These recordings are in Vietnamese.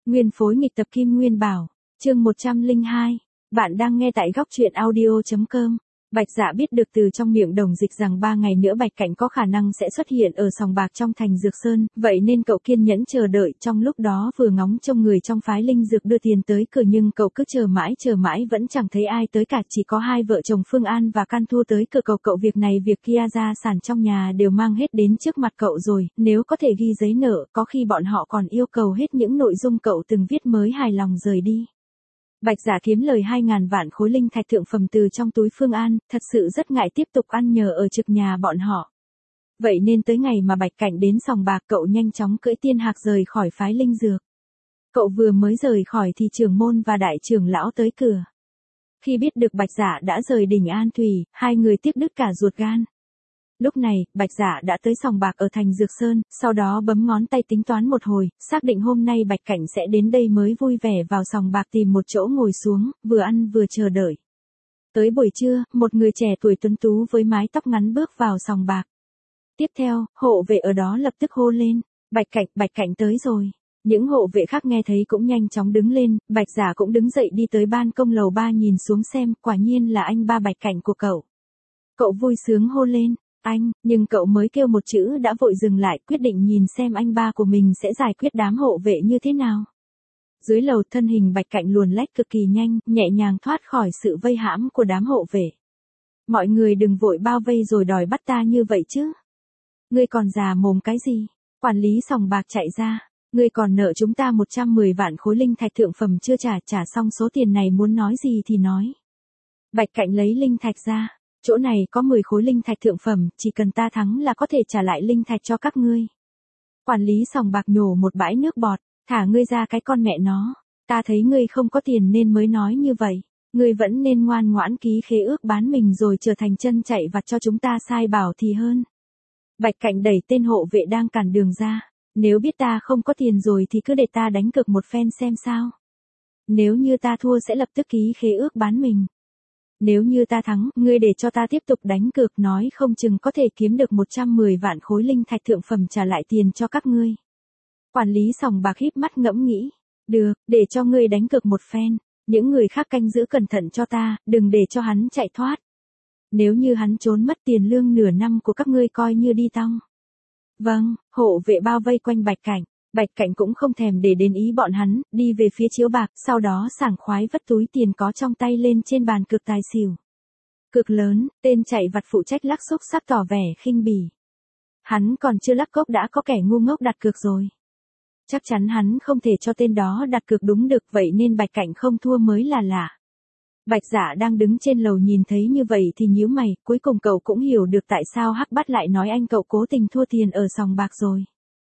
Nguyên phối nghịch tập Kim Nguyên Bảo, chương 102. Bạn đang nghe tại góc truyện audio.com. Bạch Dạ biết được từ trong miệng Đồng Dịch rằng 3 ngày nữa Bạch Cảnh có khả năng sẽ xuất hiện ở sòng bạc trong thành Dược Sơn, vậy nên cậu kiên nhẫn chờ đợi, trong lúc đó vừa ngóng trông người trong phái linh dược đưa tiền tới cửa, nhưng cậu cứ chờ mãi vẫn chẳng thấy ai tới cả, chỉ có hai vợ chồng Phương An và Can Thu tới cửa cầu cậu việc này việc kia, gia sản trong nhà đều mang hết đến trước mặt cậu rồi, nếu có thể ghi giấy nợ, có khi bọn họ còn yêu cầu hết những nội dung cậu từng viết mới hài lòng rời đi. Bạch Dạ kiếm lời 2.000 vạn khối linh thạch thượng phẩm từ trong túi Phương An, thật sự rất ngại tiếp tục ăn nhờ ở trực nhà bọn họ. Vậy nên tới ngày mà Bạch Cảnh đến sòng bạc, cậu nhanh chóng cưỡi tiên hạc rời khỏi phái linh dược. Cậu vừa mới rời khỏi thì trưởng môn và đại trưởng lão tới cửa. Khi biết được Bạch Dạ đã rời đỉnh An Thủy, hai người tiếc đứt cả ruột gan. Lúc này, Bạch Dạ đã tới sòng bạc ở thành Dược Sơn, sau đó bấm ngón tay tính toán một hồi, xác định hôm nay Bạch Cảnh sẽ đến đây mới vui vẻ vào sòng bạc tìm một chỗ ngồi xuống, vừa ăn vừa chờ đợi. Tới buổi trưa, một người trẻ tuổi tuấn tú với mái tóc ngắn bước vào sòng bạc. Tiếp theo, hộ vệ ở đó lập tức hô lên, Bạch Cảnh tới rồi. Những hộ vệ khác nghe thấy cũng nhanh chóng đứng lên, Bạch Dạ cũng đứng dậy đi tới ban công lầu 3 nhìn xuống xem, quả nhiên là anh ba Bạch Cảnh của cậu. Cậu vui sướng hô lên. Anh, nhưng cậu mới kêu một chữ đã vội dừng lại, quyết định nhìn xem anh ba của mình sẽ giải quyết đám hộ vệ như thế nào. Dưới lầu, thân hình Bạch Cảnh luồn lách cực kỳ nhanh, nhẹ nhàng thoát khỏi sự vây hãm của đám hộ vệ. Mọi người đừng vội bao vây rồi đòi bắt ta như vậy chứ. Ngươi còn già mồm cái gì? Quản lý sòng bạc chạy ra. Ngươi còn nợ chúng ta 110 vạn khối linh thạch thượng phẩm chưa trả xong số tiền này, muốn nói gì thì nói. Bạch Cảnh lấy linh thạch ra. Chỗ này có 10 khối linh thạch thượng phẩm, chỉ cần ta thắng là có thể trả lại linh thạch cho các ngươi. Quản lý sòng bạc nhổ một bãi nước bọt, thả ngươi ra cái con mẹ nó. Ta thấy ngươi không có tiền nên mới nói như vậy. Ngươi vẫn nên ngoan ngoãn ký khế ước bán mình rồi trở thành chân chạy vặt cho chúng ta sai bảo thì hơn. Bạch Cảnh đẩy tên hộ vệ đang cản đường ra. Nếu biết ta không có tiền rồi thì cứ để ta đánh cược một phen xem sao. Nếu như ta thua sẽ lập tức ký khế ước bán mình. Nếu như ta thắng, ngươi để cho ta tiếp tục đánh cược, nói không chừng có thể kiếm được 110 vạn khối linh thạch thượng phẩm trả lại tiền cho các ngươi. Quản lý sòng bạc híp mắt ngẫm nghĩ. Được, để cho ngươi đánh cược một phen. Những người khác canh giữ cẩn thận cho ta, đừng để cho hắn chạy thoát. Nếu như hắn trốn mất, tiền lương nửa năm của các ngươi coi như đi tong. Vâng, hộ vệ bao vây quanh Bạch Cảnh. Bạch Cảnh cũng không thèm để đến ý bọn hắn, đi về phía chiếu bạc, sau đó sảng khoái vất túi tiền có trong tay lên trên bàn cược tài xỉu. Cược lớn, tên chạy vặt phụ trách lắc xúc sắc tỏ vẻ khinh bỉ. Hắn còn chưa lắc cốc đã có kẻ ngu ngốc đặt cược rồi. Chắc chắn hắn không thể cho tên đó đặt cược đúng được, vậy nên Bạch Cảnh không thua mới là lạ. Bạch Dạ đang đứng trên lầu nhìn thấy như vậy thì nhíu mày, cuối cùng cậu cũng hiểu được tại sao Hắc Bát lại nói anh cậu cố tình thua tiền ở sòng bạc rồi.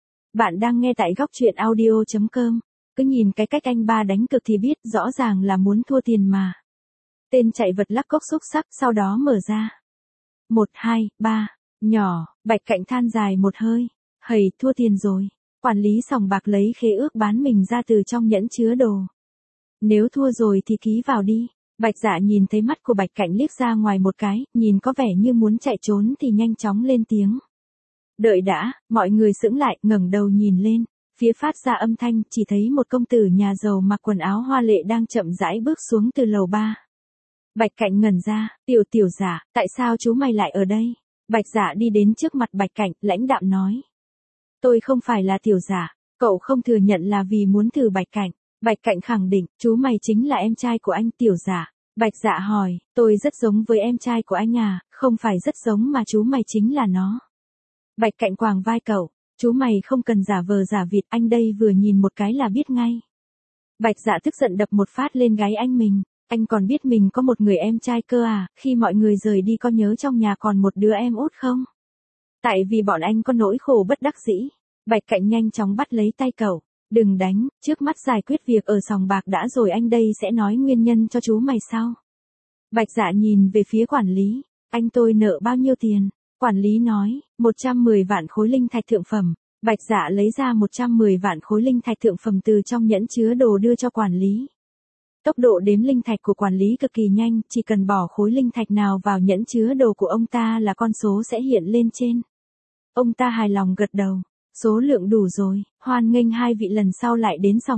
Bạn đang nghe tại góc truyện audio.com. Cứ nhìn cái cách anh ba đánh cược thì biết rõ ràng là muốn thua tiền mà. Tên chạy vật lắc cốc xúc sắc, sau đó mở ra. 1, 2, 3, nhỏ, Bạch Cảnh than dài một hơi. Hầy, thua tiền rồi. Quản lý sòng bạc lấy khế ước bán mình ra từ trong nhẫn chứa đồ. Nếu thua rồi thì ký vào đi. Bạch Dạ nhìn thấy mắt của Bạch Cảnh liếc ra ngoài một cái, nhìn có vẻ như muốn chạy trốn thì nhanh chóng lên tiếng. Đợi đã, mọi người sững lại, ngẩng đầu nhìn lên, phía phát ra âm thanh, chỉ thấy một công tử nhà giàu mặc quần áo hoa lệ đang chậm rãi bước xuống từ lầu 3. Bạch Cảnh ngẩn ra, tiểu giả, tại sao chú mày lại ở đây? Bạch Dạ đi đến trước mặt Bạch Cảnh, lãnh đạm nói. Tôi không phải là tiểu giả, cậu không thừa nhận là vì muốn thử Bạch Cảnh. Bạch Cảnh khẳng định, chú mày chính là em trai của anh tiểu giả. Bạch Dạ hỏi, tôi rất giống với em trai của anh à? Không phải rất giống mà chú mày chính là nó. Bạch Cảnh quàng vai cậu, chú mày không cần giả vờ giả vịt, anh đây vừa nhìn một cái là biết ngay. Bạch Dạ tức giận đập một phát lên gáy anh mình, anh còn biết mình có một người em trai cơ à? Khi mọi người rời đi có nhớ trong nhà còn một đứa em út không? Tại vì bọn anh có nỗi khổ bất đắc dĩ. Bạch Cảnh nhanh chóng bắt lấy tay cậu, đừng đánh, trước mắt giải quyết việc ở sòng bạc đã rồi anh đây sẽ nói nguyên nhân cho chú mày sau. Bạch Dạ nhìn về phía quản lý, anh tôi nợ bao nhiêu tiền? Quản lý nói, 110 vạn khối linh thạch thượng phẩm. Bạch Dạ lấy ra 110 vạn khối linh thạch thượng phẩm từ trong nhẫn chứa đồ đưa cho quản lý. Tốc độ đếm linh thạch của quản lý cực kỳ nhanh, chỉ cần bỏ khối linh thạch nào vào nhẫn chứa đồ của ông ta là con số sẽ hiện lên trên. Ông ta hài lòng gật đầu, số lượng đủ rồi, hoan nghênh hai vị lần sau lại đến sòng bạc.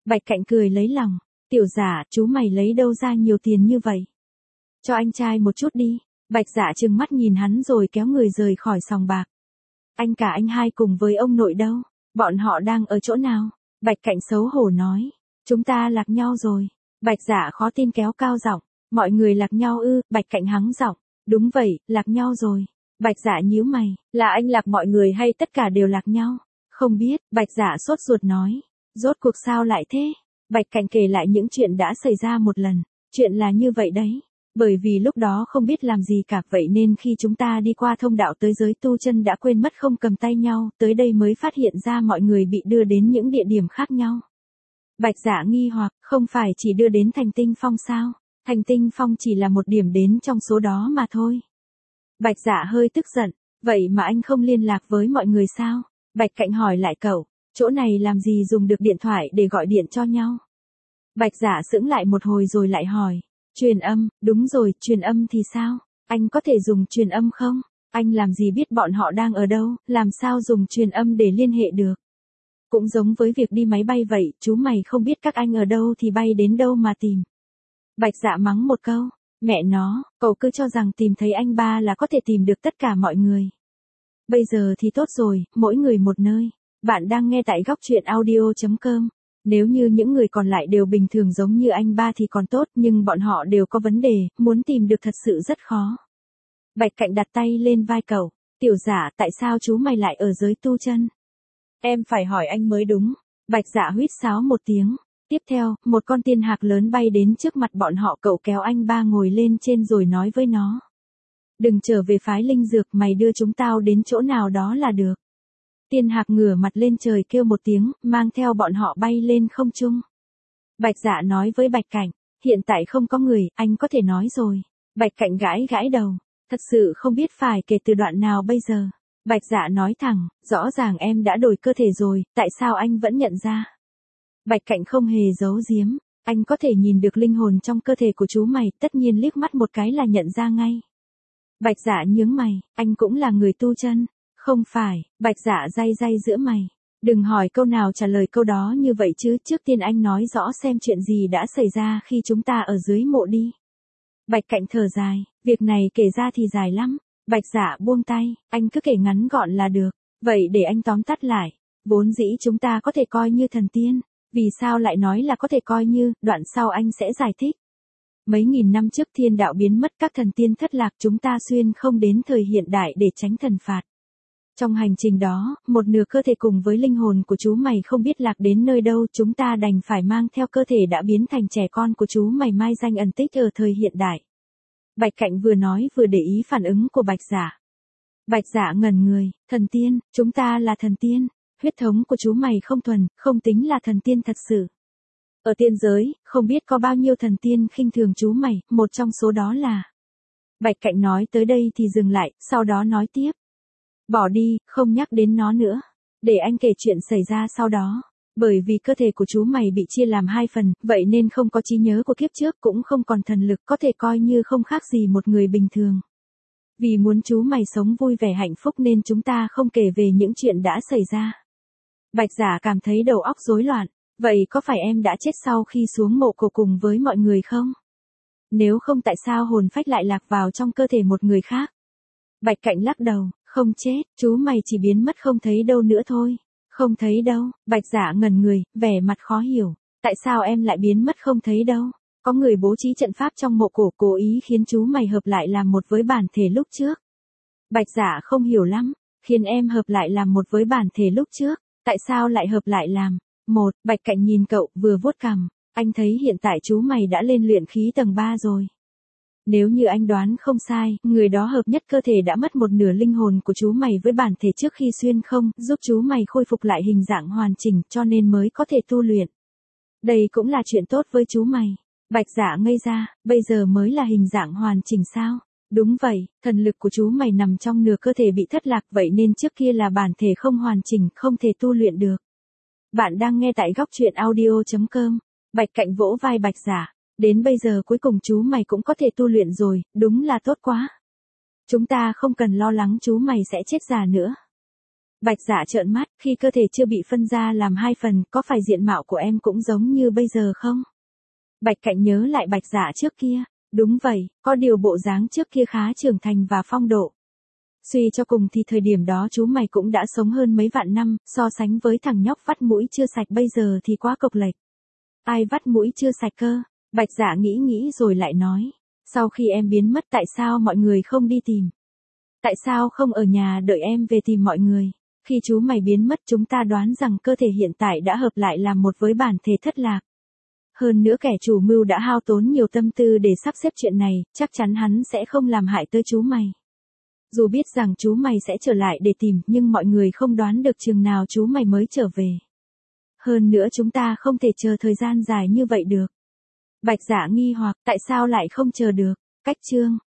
Bạch Cạnh cười lấy lòng, tiểu giả, chú mày lấy đâu ra nhiều tiền như vậy? Cho anh trai một chút đi. Bạch Dạ trừng mắt nhìn hắn rồi kéo người rời khỏi sòng bạc. Anh cả anh hai cùng với ông nội đâu? Bọn họ đang ở chỗ nào? Bạch Cạnh xấu hổ nói. Chúng ta lạc nhau rồi. Bạch Dạ khó tin kéo cao giọng. Mọi người lạc nhau ư? Bạch Cạnh hắng giọng. Đúng vậy, lạc nhau rồi. Bạch Dạ nhíu mày. Là anh lạc mọi người hay tất cả đều lạc nhau? Không biết, Bạch Dạ sốt ruột nói. Rốt cuộc sao lại thế? Bạch Cạnh kể lại những chuyện đã xảy ra một lần. Chuyện là như vậy đấy. Bởi vì lúc đó không biết làm gì cả, vậy nên khi chúng ta đi qua thông đạo tới giới tu chân đã quên mất không cầm tay nhau, tới đây mới phát hiện ra mọi người bị đưa đến những địa điểm khác nhau. Bạch Dạ nghi hoặc, không phải chỉ đưa đến Thành Tinh Phong sao? Thành Tinh Phong chỉ là một điểm đến trong số đó mà thôi. Bạch Dạ hơi tức giận, vậy mà anh không liên lạc với mọi người sao? Bạch Cạnh hỏi lại cậu, chỗ này làm gì dùng được điện thoại để gọi điện cho nhau? Bạch Dạ sững lại một hồi rồi lại hỏi. Truyền âm, đúng rồi, truyền âm thì sao? Anh có thể dùng truyền âm không? Anh làm gì biết bọn họ đang ở đâu, làm sao dùng truyền âm để liên hệ được? Cũng giống với việc đi máy bay vậy, chú mày không biết các anh ở đâu thì bay đến đâu mà tìm. Bạch Dạ mắng một câu, mẹ nó, cậu cứ cho rằng tìm thấy anh ba là có thể tìm được tất cả mọi người. Bây giờ thì tốt rồi, mỗi người một nơi. Bạn đang nghe tại góc truyện audio.com. Nếu như những người còn lại đều bình thường giống như anh ba thì còn tốt, nhưng bọn họ đều có vấn đề, muốn tìm được thật sự rất khó. Bạch Cạnh đặt tay lên vai cậu, tiểu giả, tại sao chú mày lại ở giới tu chân? Em phải hỏi anh mới đúng. Bạch Dạ huýt sáo một tiếng. Tiếp theo, một con tiên hạc lớn bay đến trước mặt bọn họ, cậu kéo anh ba ngồi lên trên rồi nói với nó. Đừng trở về phái linh dược, mày đưa chúng tao đến chỗ nào đó là được. Tiên hạc ngửa mặt lên trời kêu một tiếng, mang theo bọn họ bay lên không trung. Bạch Dạ nói với Bạch Cạnh, hiện tại không có người, anh có thể nói rồi. Bạch Cạnh gãi gãi đầu, thật sự không biết phải kể từ đoạn nào bây giờ. Bạch Dạ nói thẳng, rõ ràng em đã đổi cơ thể rồi, tại sao anh vẫn nhận ra? Bạch Cạnh không hề giấu giếm, anh có thể nhìn được linh hồn trong cơ thể của chú mày, tất nhiên liếc mắt một cái là nhận ra ngay. Bạch Dạ nhướng mày, anh cũng là người tu chân. Không phải, Bạch Dạ day day giữa mày. Đừng hỏi câu nào trả lời câu đó như vậy chứ, trước tiên anh nói rõ xem chuyện gì đã xảy ra khi chúng ta ở dưới mộ đi. Bạch Cạnh thở dài, việc này kể ra thì dài lắm. Bạch Dạ buông tay, anh cứ kể ngắn gọn là được. Vậy để anh tóm tắt lại. Vốn dĩ chúng ta có thể coi như thần tiên. Vì sao lại nói là có thể coi như, đoạn sau anh sẽ giải thích. Mấy nghìn năm trước thiên đạo biến mất, các thần tiên thất lạc, chúng ta xuyên không đến thời hiện đại để tránh thần phạt. Trong hành trình đó, một nửa cơ thể cùng với linh hồn của chú mày không biết lạc đến nơi đâu, chúng ta đành phải mang theo cơ thể đã biến thành trẻ con của chú mày mai danh ẩn tích ở thời hiện đại. Bạch Cạnh vừa nói vừa để ý phản ứng của Bạch Dạ. Bạch Dạ ngẩn người, thần tiên, chúng ta là thần tiên, huyết thống của chú mày không thuần, không tính là thần tiên thật sự. Ở tiên giới, không biết có bao nhiêu thần tiên khinh thường chú mày, một trong số đó là... Bạch Cạnh nói tới đây thì dừng lại, sau đó nói tiếp. Bỏ đi, không nhắc đến nó nữa. Để anh kể chuyện xảy ra sau đó. Bởi vì cơ thể của chú mày bị chia làm hai phần, vậy nên không có trí nhớ của kiếp trước, cũng không còn thần lực, có thể coi như không khác gì một người bình thường. Vì muốn chú mày sống vui vẻ hạnh phúc nên chúng ta không kể về những chuyện đã xảy ra. Bạch Dạ cảm thấy đầu óc rối loạn. Vậy có phải em đã chết sau khi xuống mộ cổ cùng với mọi người không? Nếu không tại sao hồn phách lại lạc vào trong cơ thể một người khác? Bạch Cạnh lắc đầu, không chết, chú mày chỉ biến mất không thấy đâu nữa thôi. Không thấy đâu, Bạch Dạ ngẩn người, vẻ mặt khó hiểu. Tại sao em lại biến mất không thấy đâu? Có người bố trí trận pháp trong mộ cổ cố ý khiến chú mày hợp lại làm một với bản thể lúc trước. Bạch Dạ không hiểu lắm, khiến em hợp lại làm một với bản thể lúc trước. Tại sao lại hợp lại làm? Bạch Cạnh nhìn cậu, vừa vuốt cằm. Anh thấy hiện tại chú mày đã lên luyện khí tầng 3 rồi. Nếu như anh đoán không sai, người đó hợp nhất cơ thể đã mất một nửa linh hồn của chú mày với bản thể trước khi xuyên không, giúp chú mày khôi phục lại hình dạng hoàn chỉnh, cho nên mới có thể tu luyện. Đây cũng là chuyện tốt với chú mày. Bạch Dạ ngây ra, bây giờ mới là hình dạng hoàn chỉnh sao? Đúng vậy, thần lực của chú mày nằm trong nửa cơ thể bị thất lạc, vậy nên trước kia là bản thể không hoàn chỉnh, không thể tu luyện được. Bạn đang nghe tại góc truyện audio.com. Bạch Cạnh vỗ vai Bạch Dạ. Đến bây giờ cuối cùng chú mày cũng có thể tu luyện rồi, đúng là tốt quá. Chúng ta không cần lo lắng chú mày sẽ chết già nữa. Bạch Dạ trợn mắt, khi cơ thể chưa bị phân ra làm hai phần, có phải diện mạo của em cũng giống như bây giờ không? Bạch Cạnh nhớ lại Bạch Dạ trước kia. Đúng vậy, có điều bộ dáng trước kia khá trưởng thành và phong độ. Suy cho cùng thì thời điểm đó chú mày cũng đã sống hơn mấy vạn năm, so sánh với thằng nhóc vắt mũi chưa sạch bây giờ thì quá cộc lệch. Ai vắt mũi chưa sạch cơ? Bạch Dạ nghĩ rồi lại nói. Sau khi em biến mất tại sao mọi người không đi tìm? Tại sao không ở nhà đợi em về tìm mọi người? Khi chú mày biến mất chúng ta đoán rằng cơ thể hiện tại đã hợp lại làm một với bản thể thất lạc. Hơn nữa kẻ chủ mưu đã hao tốn nhiều tâm tư để sắp xếp chuyện này, chắc chắn hắn sẽ không làm hại tới chú mày. Dù biết rằng chú mày sẽ trở lại để tìm, nhưng mọi người không đoán được chừng nào chú mày mới trở về. Hơn nữa chúng ta không thể chờ thời gian dài như vậy được. Bạch Dạ nghi hoặc, tại sao lại không chờ được? Cách chương